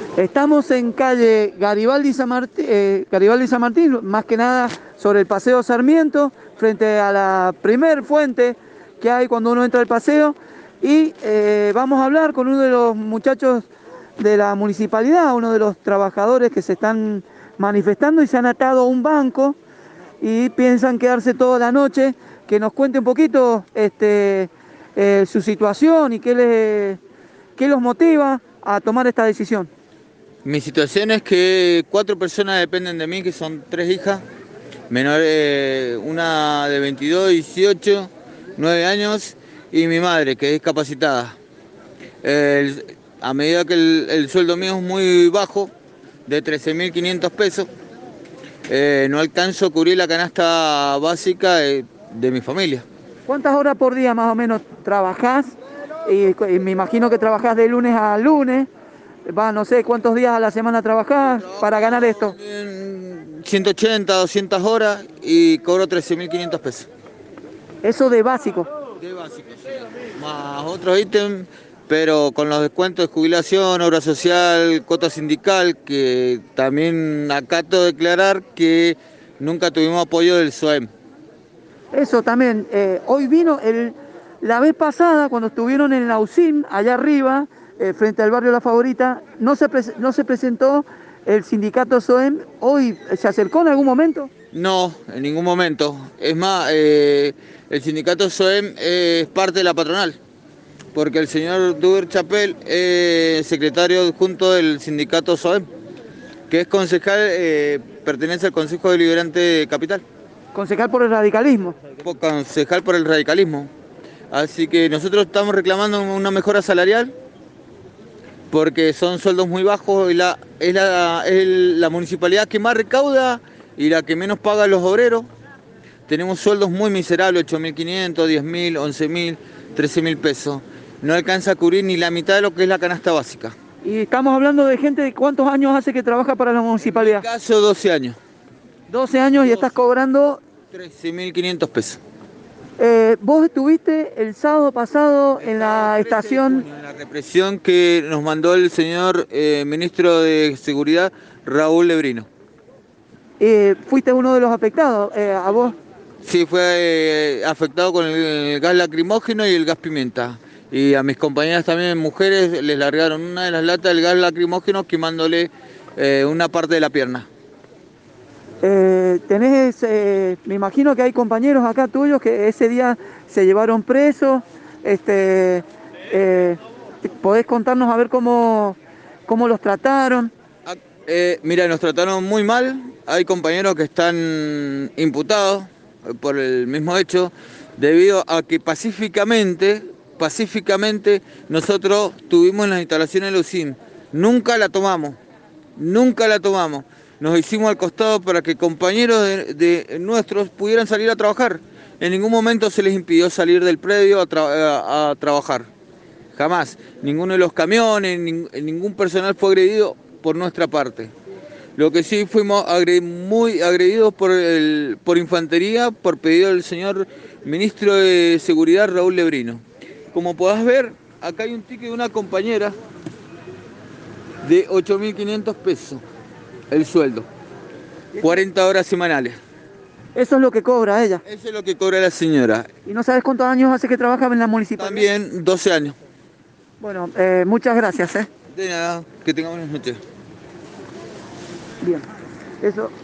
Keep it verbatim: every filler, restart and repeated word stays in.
Estamos en calle Garibaldi San Martín, eh, Garibaldi San Martín, más que nada sobre el Paseo Sarmiento, frente a la primer fuente que hay cuando uno entra al paseo. Y eh, vamos a hablar con uno de los muchachos de la municipalidad, uno de los trabajadores que se están manifestando y se han atado a un banco y piensan quedarse toda la noche. Que nos cuente un poquito este, eh, su situación y qué, le, qué los motiva a tomar esta decisión. Mi situación es que cuatro personas dependen de mí, que son tres hijas, menores, una de veintidós, dieciocho, nueve años, y mi madre, que es discapacitada. El- a medida que el, el sueldo mío es muy bajo, de trece mil quinientos pesos, eh, no alcanzo a cubrir la canasta básica de, de mi familia. ¿Cuántas horas por día más o menos trabajás? Y, y me imagino que trabajás de lunes a lunes. Va, no sé cuántos días a la semana trabajás para ganar esto. En ciento ochenta, doscientas horas y cobro trece mil quinientos pesos. Eso de básico. De básico, sí. Más otros ítems, pero con los descuentos de jubilación, obra social, cuota sindical, que también acato declarar que nunca tuvimos apoyo del S O E M. Eso también. Eh, hoy vino el, la vez pasada, cuando estuvieron en la U S I M, allá arriba, eh, frente al barrio La Favorita, no se, pres- no se presentó el sindicato S O E M. Hoy se acercó en algún momento. No, en ningún momento. Es más, eh, el sindicato S O E M es parte de la patronal, porque el señor Duber Chapel es secretario adjunto del sindicato S O E M, que es concejal, eh, pertenece al Consejo Deliberante de Capital. Concejal por el radicalismo. Concejal por el radicalismo. Así que nosotros estamos reclamando una mejora salarial porque son sueldos muy bajos y la, es, la, es la municipalidad que más recauda y la que menos paga a los obreros. Tenemos sueldos muy miserables, ocho mil quinientos, diez mil, once mil, trece mil pesos. No alcanza a cubrir ni la mitad de lo que es la canasta básica. Y estamos hablando de gente de cuántos años hace que trabaja para la En mi municipalidad. caso, doce años. doce años y estás cobrando. trece mil quinientos pesos. Eh, vos estuviste el sábado pasado en la estación. En la represión que nos mandó el señor eh, ministro de Seguridad, Raúl Lebrino. Eh, fuiste uno de los afectados. Eh, a vos. Sí, fue eh, afectado con el, el gas lacrimógeno y el gas pimienta. Y a mis compañeras también, mujeres, les largaron una de las latas del gas lacrimógeno quemándole eh, una parte de la pierna. Eh, tenés, eh, me imagino que hay compañeros acá tuyos que ese día se llevaron presos. Este, eh, ¿podés contarnos a ver cómo, cómo los trataron? Ah, eh, mira, nos trataron muy mal. Hay compañeros que están imputados por el mismo hecho, debido a que pacíficamente, pacíficamente nosotros tuvimos en las instalaciones de la U S I M. Nunca la tomamos, nunca la tomamos. Nos hicimos al costado para que compañeros de, de nuestros pudieran salir a trabajar. En ningún momento se les impidió salir del predio a, tra a, a trabajar. Jamás. Ninguno de los camiones, ning ningún personal fue agredido por nuestra parte. Lo que sí fuimos agre muy agredidos por, el, por infantería, por pedido del señor ministro de Seguridad, Raúl Lebrino. Como podás ver, acá hay un ticket de una compañera de ocho mil quinientos pesos, el sueldo. cuarenta horas semanales. Eso es lo que cobra ella. Eso es lo que cobra la señora. ¿Y no sabes cuántos años hace que trabaja en la municipalidad? También doce años. Bueno, eh, muchas gracias. ¿eh? De nada, que tenga buenas noches. Bien. Eso.